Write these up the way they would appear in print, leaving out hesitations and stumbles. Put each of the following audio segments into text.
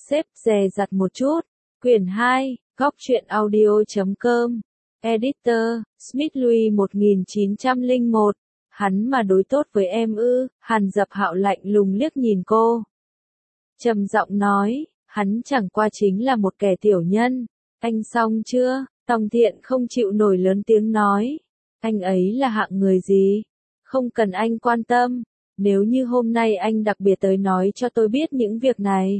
xếp dè dặt một chút. Quyển 2, Góc truyện audio.com. Editor, Smith Louis 1901. Hắn mà đối tốt với em ư? Hàn Dập Hạo lạnh lùng liếc nhìn cô. Trầm giọng nói, hắn chẳng qua chính là một kẻ tiểu nhân. Anh xong chưa? Tòng Thiện không chịu nổi lớn tiếng nói. Anh ấy là hạng người gì? Không cần anh quan tâm. Nếu như hôm nay anh đặc biệt tới nói cho tôi biết những việc này.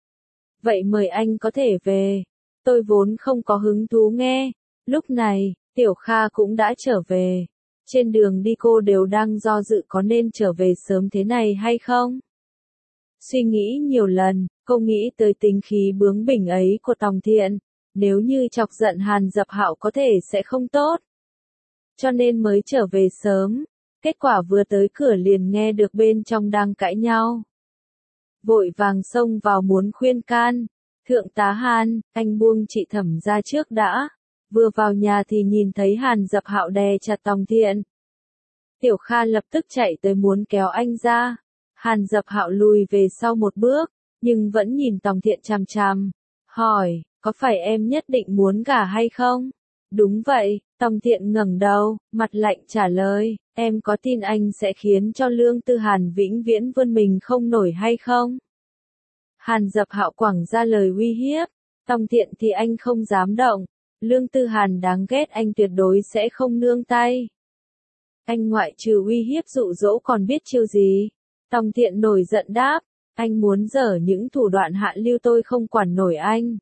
Vậy mời anh có thể về. Tôi vốn không có hứng thú nghe. Lúc này, Tiểu Kha cũng đã trở về. Trên đường đi cô đều đang do dự có nên trở về sớm thế này hay không. Suy nghĩ nhiều lần, cô nghĩ tới tính khí bướng bỉnh ấy của Tòng Thiện. Nếu như chọc giận Hàn Dập Hạo có thể sẽ không tốt. Cho nên mới trở về sớm. Kết quả vừa tới cửa liền nghe được bên trong đang cãi nhau. Vội vàng xông vào muốn khuyên can. Thượng tá Hàn, anh buông chị Thẩm ra trước đã. Vừa vào nhà thì nhìn thấy Hàn Dập Hạo đè chặt Tòng Thiện. Tiểu Kha lập tức chạy tới muốn kéo anh ra. Hàn Dập Hạo lùi về sau một bước, nhưng vẫn nhìn Tòng Thiện chằm chằm. Hỏi, có phải em nhất định muốn gả hay không? Đúng vậy, Tòng Thiện ngẩng đầu, mặt lạnh trả lời, em có tin anh sẽ khiến cho Lương Tư Hàn vĩnh viễn vươn mình không nổi hay không? Hàn Dập Hạo quẳng ra lời uy hiếp, Tòng Thiện thì anh không dám động, Lương Tư Hàn đáng ghét anh tuyệt đối sẽ không nương tay. Anh ngoại trừ uy hiếp dụ dỗ còn biết chiêu gì? Tòng Thiện nổi giận đáp, anh muốn dở những thủ đoạn hạ lưu tôi không quản nổi anh.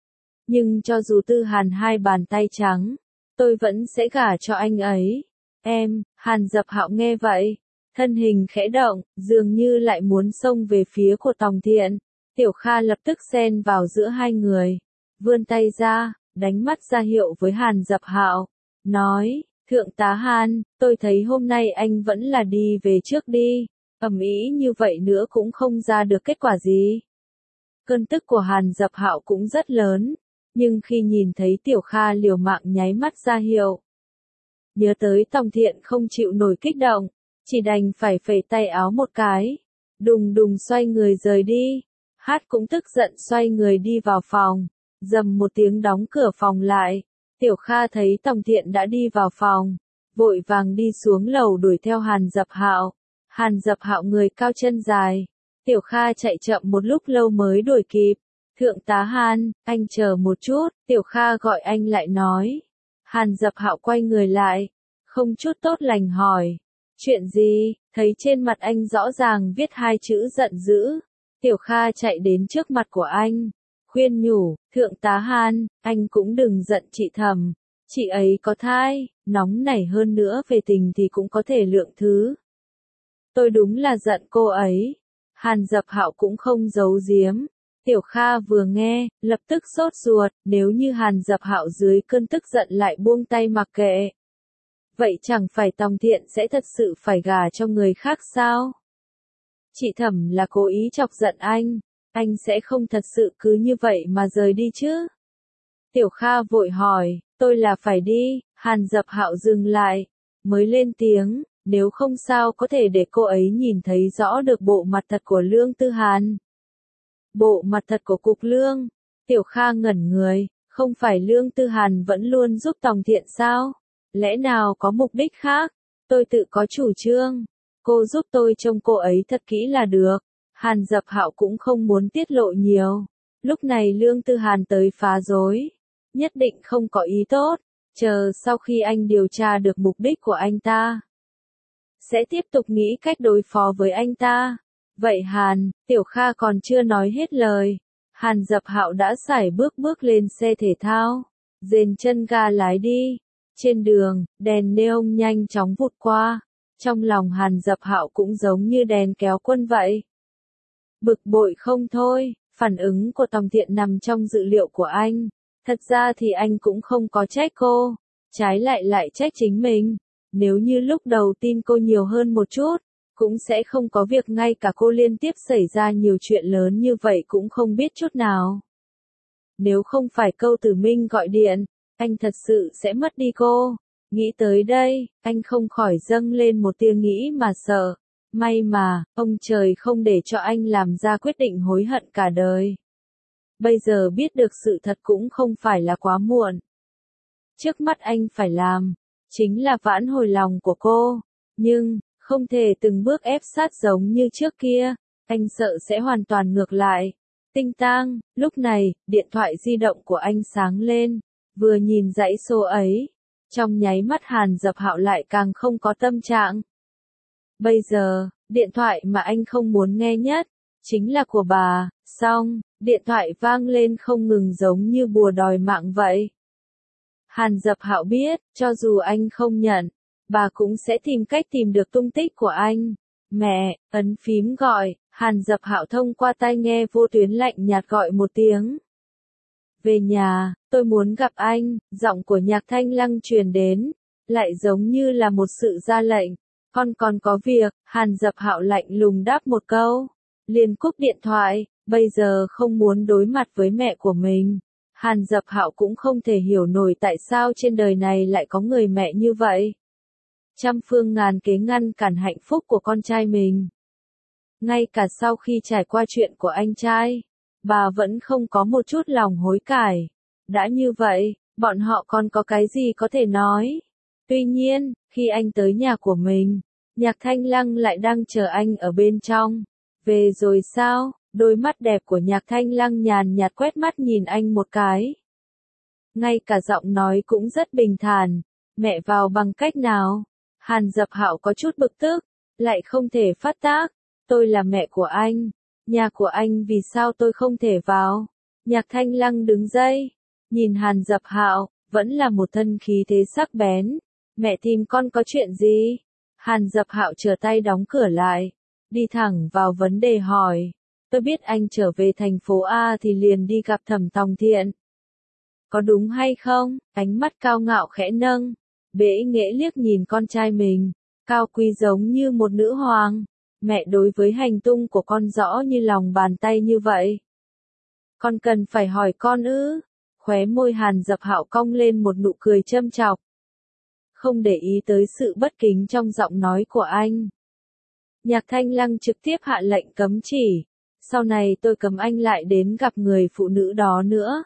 Nhưng cho dù Tư Hàn hai bàn tay trắng, tôi vẫn sẽ gả cho anh ấy. Em, Hàn Dập Hạo nghe vậy, thân hình khẽ động, dường như lại muốn xông về phía của Tòng Thiện. Tiểu Kha lập tức xen vào giữa hai người, vươn tay ra, đánh mắt ra hiệu với Hàn Dập Hạo, nói, Thượng tá Hàn, tôi thấy hôm nay anh vẫn là đi về trước đi, ầm ĩ như vậy nữa cũng không ra được kết quả gì. Cơn tức của Hàn Dập Hạo cũng rất lớn, nhưng khi nhìn thấy Tiểu Kha liều mạng nháy mắt ra hiệu. Nhớ tới Tòng Thiện không chịu nổi kích động, chỉ đành phải phẩy tay áo một cái, đùng đùng xoay người rời đi. Hát cũng tức giận xoay người đi vào phòng, dầm một tiếng đóng cửa phòng lại. Tiểu Kha thấy Tòng Thiện đã đi vào phòng, vội vàng đi xuống lầu đuổi theo Hàn Dập Hạo. Hàn Dập Hạo người cao chân dài, Tiểu Kha chạy chậm một lúc lâu mới đuổi kịp. Thượng tá Hàn, anh chờ một chút, Tiểu Kha gọi anh lại nói. Hàn Dập Hạo quay người lại, không chút tốt lành hỏi, chuyện gì? Thấy trên mặt anh rõ ràng viết hai chữ giận dữ. Tiểu Kha chạy đến trước mặt của anh, khuyên nhủ, Thượng tá Hàn, anh cũng đừng giận chị Thẩm, chị ấy có thai, nóng nảy hơn nữa về tình thì cũng có thể lượng thứ. Tôi đúng là giận cô ấy. Hàn Dập Hạo cũng không giấu giếm. Tiểu Kha vừa nghe, lập tức sốt ruột, nếu như Hàn Dập Hạo dưới cơn tức giận lại buông tay mặc kệ. Vậy chẳng phải Tòng Thiện sẽ thật sự phải gả cho người khác sao? Chị Thẩm là cố ý chọc giận anh sẽ không thật sự cứ như vậy mà rời đi chứ? Tiểu Kha vội hỏi, tôi là phải đi. Hàn Dập Hạo dừng lại, mới lên tiếng, nếu không sao có thể để cô ấy nhìn thấy rõ được bộ mặt thật của Lương Tư Hàn. Bộ mặt thật của Cục Lương. Tiểu Kha ngẩn người, không phải Lương Tư Hàn vẫn luôn giúp Tòng Thiện sao? Lẽ nào có mục đích khác? Tôi tự có chủ trương. Cô giúp tôi trông cô ấy thật kỹ là được. Hàn Dập Hạo cũng không muốn tiết lộ nhiều. Lúc này Lương Tư Hàn tới phá rối. Nhất định không có ý tốt. Chờ sau khi anh điều tra được mục đích của anh ta, sẽ tiếp tục nghĩ cách đối phó với anh ta. Vậy Hàn, Tiểu Kha còn chưa nói hết lời. Hàn Dập Hạo đã sải bước lên xe thể thao, dền chân ga lái đi. Trên đường, đèn neon nhanh chóng vụt qua. Trong lòng Hàn Dập Hạo cũng giống như đèn kéo quân vậy. Bực bội không thôi, phản ứng của Tòng Thiện nằm trong dự liệu của anh. Thật ra thì anh cũng không có trách cô, trái lại trách chính mình. Nếu như lúc đầu tin cô nhiều hơn một chút, cũng sẽ không có việc ngay cả cô liên tiếp xảy ra nhiều chuyện lớn như vậy cũng không biết chút nào. Nếu không phải Câu Tử Minh gọi điện, anh thật sự sẽ mất đi cô. Nghĩ tới đây, anh không khỏi dâng lên một tia nghĩ mà sợ. May mà, ông trời không để cho anh làm ra quyết định hối hận cả đời. Bây giờ biết được sự thật cũng không phải là quá muộn. Trước mắt anh phải làm, chính là vãn hồi lòng của cô. Nhưng, không thể từng bước ép sát giống như trước kia. Anh sợ sẽ hoàn toàn ngược lại. Tinh tang, lúc này, điện thoại di động của anh sáng lên. Vừa nhìn dãy số ấy, trong nháy mắt Hàn Dập Hạo lại càng không có tâm trạng. Bây giờ, điện thoại mà anh không muốn nghe nhất, chính là của bà. Xong, điện thoại vang lên không ngừng giống như bùa đòi mạng vậy. Hàn Dập Hạo biết, cho dù anh không nhận, bà cũng sẽ tìm cách tìm được tung tích của anh. Mẹ, ấn phím gọi, Hàn Dập Hạo thông qua tai nghe vô tuyến lạnh nhạt gọi một tiếng. Về nhà, tôi muốn gặp anh, giọng của Nhạc Thanh Lăng truyền đến, lại giống như là một sự ra lệnh. Con còn có việc, Hàn Dập Hạo lạnh lùng đáp một câu. Liền cúp điện thoại, bây giờ không muốn đối mặt với mẹ của mình. Hàn Dập Hạo cũng không thể hiểu nổi tại sao trên đời này lại có người mẹ như vậy. Trăm phương ngàn kế ngăn cản hạnh phúc của con trai mình. Ngay cả sau khi trải qua chuyện của anh trai, bà vẫn không có một chút lòng hối cải. Đã như vậy, bọn họ còn có cái gì có thể nói. Tuy nhiên, khi anh tới nhà của mình, Nhạc Thanh Lăng lại đang chờ anh ở bên trong. Về rồi sao? Đôi mắt đẹp của Nhạc Thanh Lăng nhàn nhạt quét mắt nhìn anh một cái. Ngay cả giọng nói cũng rất bình thản. Mẹ vào bằng cách nào? Hàn Dập Hạo có chút bực tức, lại không thể phát tác. Tôi là mẹ của anh. Nhà của anh vì sao tôi không thể vào? Nhạc Thanh Lăng đứng dậy, nhìn Hàn Dập Hạo, vẫn là một thân khí thế sắc bén. Mẹ tìm con có chuyện gì? Hàn Dập Hạo trở tay đóng cửa lại, đi thẳng vào vấn đề hỏi. Tôi biết anh trở về thành phố A thì liền đi gặp Thẩm Tòng Thiện. Có đúng hay không? Ánh mắt cao ngạo khẽ nâng, bẽ nghễ liếc nhìn con trai mình, cao quý giống như một nữ hoàng. Mẹ đối với hành tung của con rõ như lòng bàn tay như vậy. Con cần phải hỏi con ư? Khóe môi Hàn Dập Hạo cong lên một nụ cười châm chọc. Không để ý tới sự bất kính trong giọng nói của anh. Nhạc Thanh Lăng trực tiếp hạ lệnh cấm chỉ. Sau này tôi cấm anh lại đến gặp người phụ nữ đó nữa.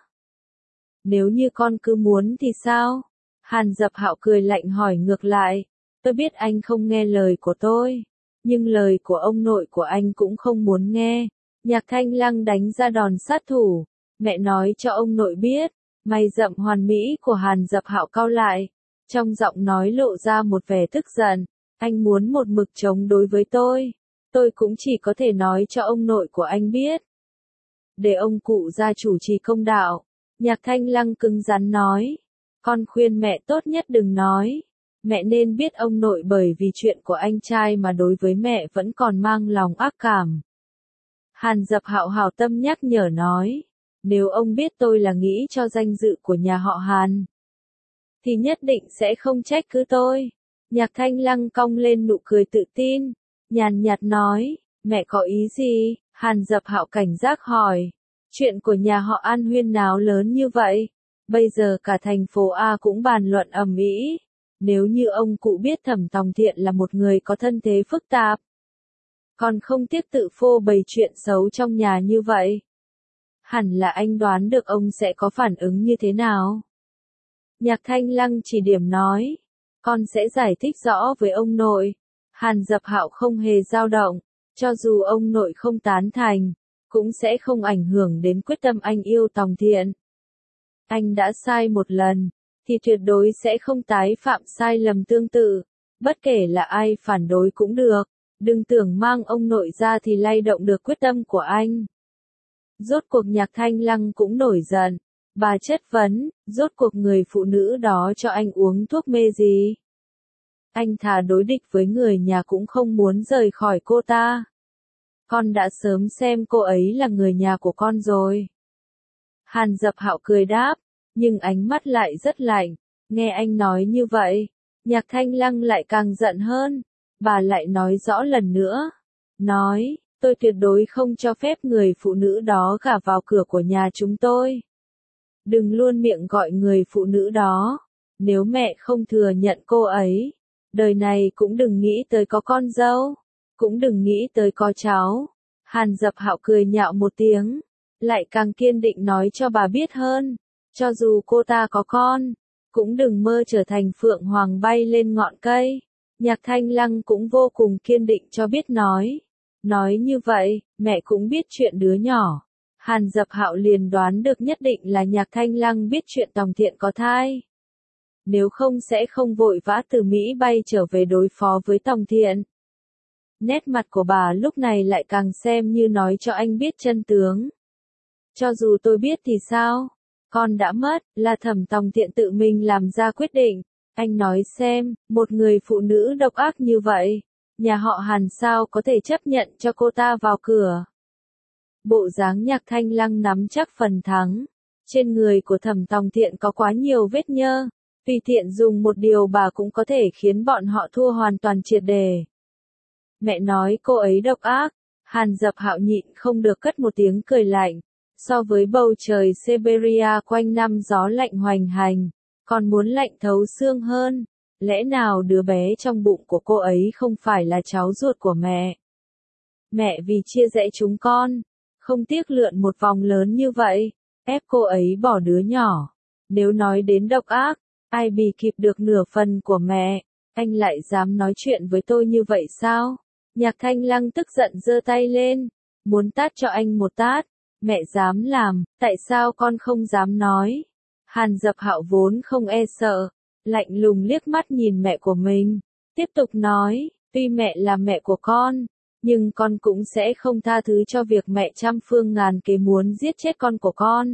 Nếu như con cứ muốn thì sao? Hàn Dập Hạo cười lạnh hỏi ngược lại. Tôi biết anh không nghe lời của tôi. Nhưng lời của ông nội của anh cũng không muốn nghe. Nhạc Thanh Lăng đánh ra đòn sát thủ. Mẹ nói cho ông nội biết. Mày rậm hoàn mỹ của Hàn Dập Hạo cau lại. Trong giọng nói lộ ra một vẻ tức giận. Anh muốn một mực chống đối với tôi. Tôi cũng chỉ có thể nói cho ông nội của anh biết. Để ông cụ ra chủ trì công đạo. Nhạc Thanh Lăng cứng rắn nói. Con khuyên mẹ tốt nhất đừng nói. Mẹ nên biết ông nội bởi vì chuyện của anh trai mà đối với mẹ vẫn còn mang lòng ác cảm. Hàn Dập Hạo hảo tâm nhắc nhở nói. Nếu ông biết tôi là nghĩ cho danh dự của nhà họ Hàn, thì nhất định sẽ không trách cứ tôi. Nhạc Thanh Lăng cong lên nụ cười tự tin, nhàn nhạt nói. Mẹ có ý gì? Hàn Dập Hạo cảnh giác hỏi. Chuyện của nhà họ An huyên náo lớn như vậy. Bây giờ cả thành phố A cũng bàn luận ầm ĩ. Nếu như ông cụ biết Thẩm Tòng Thiện là một người có thân thế phức tạp, còn không tiếc tự phô bày chuyện xấu trong nhà như vậy, hẳn là anh đoán được ông sẽ có phản ứng như thế nào. Nhạc Thanh Lăng chỉ điểm nói. Con sẽ giải thích rõ với ông nội. Hàn Dập Hạo không hề dao động. Cho dù ông nội không tán thành, cũng sẽ không ảnh hưởng đến quyết tâm anh yêu Tòng Thiện. Anh đã sai một lần, thì tuyệt đối sẽ không tái phạm sai lầm tương tự. Bất kể là ai phản đối cũng được. Đừng tưởng mang ông nội ra thì lay động được quyết tâm của anh. Rốt cuộc Nhạc Thanh Lăng cũng nổi giận. Bà chất vấn, rốt cuộc người phụ nữ đó cho anh uống thuốc mê gì? Anh thà đối địch với người nhà cũng không muốn rời khỏi cô ta. Con đã sớm xem cô ấy là người nhà của con rồi. Hàn Dập Hạo cười đáp, nhưng ánh mắt lại rất lạnh. Nghe anh nói như vậy, Nhạc Thanh Lăng lại càng giận hơn. Bà lại nói rõ lần nữa. Nói, tôi tuyệt đối không cho phép người phụ nữ đó gả vào cửa của nhà chúng tôi. Đừng luôn miệng gọi người phụ nữ đó. Nếu mẹ không thừa nhận cô ấy, đời này cũng đừng nghĩ tới có con dâu, cũng đừng nghĩ tới có cháu. Hàn Dập Hạo cười nhạo một tiếng, lại càng kiên định nói cho bà biết hơn, cho dù cô ta có con, cũng đừng mơ trở thành phượng hoàng bay lên ngọn cây. Nhạc Thanh Lăng cũng vô cùng kiên định cho biết nói như vậy, mẹ cũng biết chuyện đứa nhỏ. Hàn Dập Hạo liền đoán được nhất định là Nhạc Thanh Lăng biết chuyện Tòng Thiện có thai. Nếu không sẽ không vội vã từ Mỹ bay trở về đối phó với Tòng Thiện. Nét mặt của bà lúc này lại càng xem như nói cho anh biết chân tướng. Cho dù tôi biết thì sao? Con đã mất, là Thẩm Tòng Thiện tự mình làm ra quyết định. Anh nói xem, một người phụ nữ độc ác như vậy, nhà họ Hàn sao có thể chấp nhận cho cô ta vào cửa. Bộ dáng Nhạc Thanh Lăng nắm chắc phần thắng. Trên người của Thẩm Tòng Thiện có quá nhiều vết nhơ. Tùy tiện dùng một điều bà cũng có thể khiến bọn họ thua hoàn toàn triệt đề. Mẹ nói cô ấy độc ác. Hàn Dập Hạo nhịn không được cất một tiếng cười lạnh. So với bầu trời Siberia quanh năm gió lạnh hoành hành, còn muốn lạnh thấu xương hơn. Lẽ nào đứa bé trong bụng của cô ấy không phải là cháu ruột của mẹ? Mẹ vì chia rẽ chúng con, không tiếc lượn một vòng lớn như vậy, ép cô ấy bỏ đứa nhỏ. Nếu nói đến độc ác, ai bì kịp được nửa phần của mẹ, anh lại dám nói chuyện với tôi như vậy sao? Nhạc Thanh Lăng tức giận giơ tay lên, muốn tát cho anh một tát. Mẹ dám làm, tại sao con không dám nói? Hàn Dập Hạo vốn không e sợ, lạnh lùng liếc mắt nhìn mẹ của mình, tiếp tục nói, tuy mẹ là mẹ của con, nhưng con cũng sẽ không tha thứ cho việc mẹ trăm phương ngàn kế muốn giết chết con của con.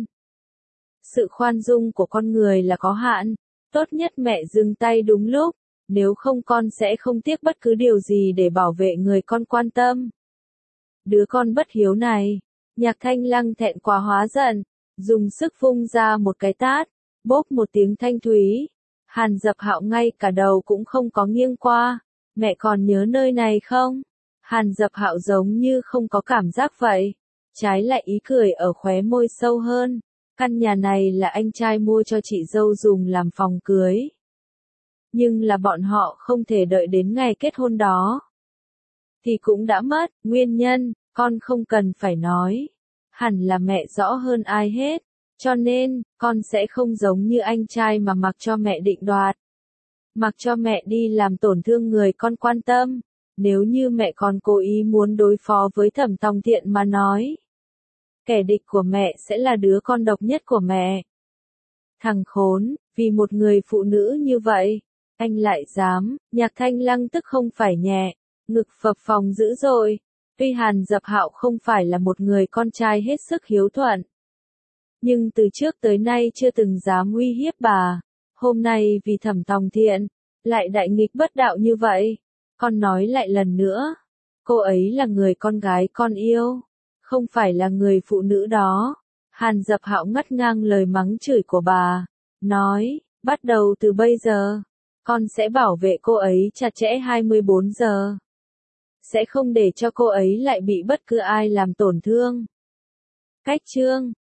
Sự khoan dung của con người là có hạn, tốt nhất mẹ dừng tay đúng lúc, nếu không con sẽ không tiếc bất cứ điều gì để bảo vệ người con quan tâm. Đứa con bất hiếu này. Nhạc Thanh Lăng thẹn quá hóa giận, dùng sức vung ra một cái tát, bốp một tiếng thanh thúy. Hàn Dập Hạo ngay cả đầu cũng không có nghiêng qua. Mẹ còn nhớ nơi này không? Hàn Dập Hạo giống như không có cảm giác vậy. Trái lại ý cười ở khóe môi sâu hơn. Căn nhà này là anh trai mua cho chị dâu dùng làm phòng cưới. Nhưng là bọn họ không thể đợi đến ngày kết hôn đó. Thì cũng đã mất, nguyên nhân. Con không cần phải nói. Hẳn là mẹ rõ hơn ai hết. Cho nên, con sẽ không giống như anh trai mà mặc cho mẹ định đoạt. Mặc cho mẹ đi làm tổn thương người con quan tâm. Nếu như mẹ còn cố ý muốn đối phó với Thẩm Tòng Thiện mà nói. Kẻ địch của mẹ sẽ là đứa con độc nhất của mẹ. Thằng khốn, vì một người phụ nữ như vậy, anh lại dám. Nhạc Thanh Lăng tức không phải nhẹ, ngực phập phồng dữ dội. Tuy Hàn Dập Hạo không phải là một người con trai hết sức hiếu thuận, nhưng từ trước tới nay chưa từng dám uy hiếp bà. Hôm nay vì Thẩm Tòng Thiện, lại đại nghịch bất đạo như vậy. Con nói lại lần nữa, cô ấy là người con gái con yêu, không phải là người phụ nữ đó. Hàn Dập Hạo ngắt ngang lời mắng chửi của bà, nói, bắt đầu từ bây giờ, con sẽ bảo vệ cô ấy chặt chẽ 24 giờ. Sẽ không để cho cô ấy lại bị bất cứ ai làm tổn thương. Cách chương